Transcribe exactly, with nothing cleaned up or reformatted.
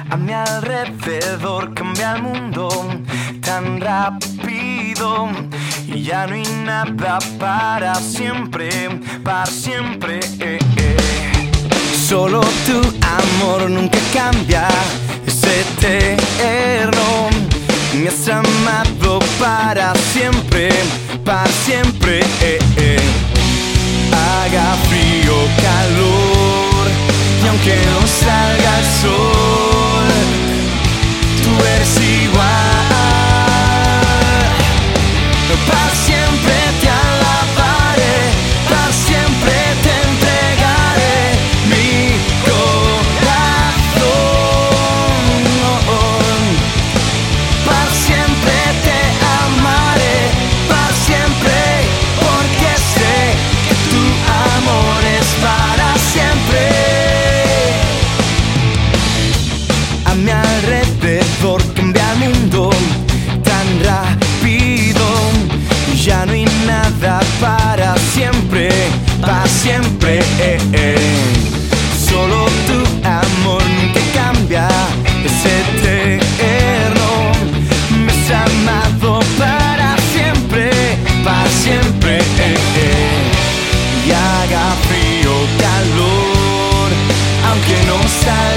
A mi alrededor cambia el mundo tan rápido y ya no hay nada para siempre, para siempre. Eh, eh. Solo tu amor nunca cambia, es eterno. Me has amado para siempre, para siempre. Eh, eh. Haga frío, calor, y aunque no salga el sol, tú eres igual. Para siempre te alabaré, para siempre te entregaré mi corazón. Para siempre te amaré, para siempre, porque sé que tu amor es para siempre. A mi alrededor cambia el mundo tan rápido, ya no hay nada para siempre, para siempre. Eh, eh. Solo tu amor nunca cambia, es eterno. Me has amado para siempre, para siempre. Eh, eh. Y haga frío, calor, aunque no salga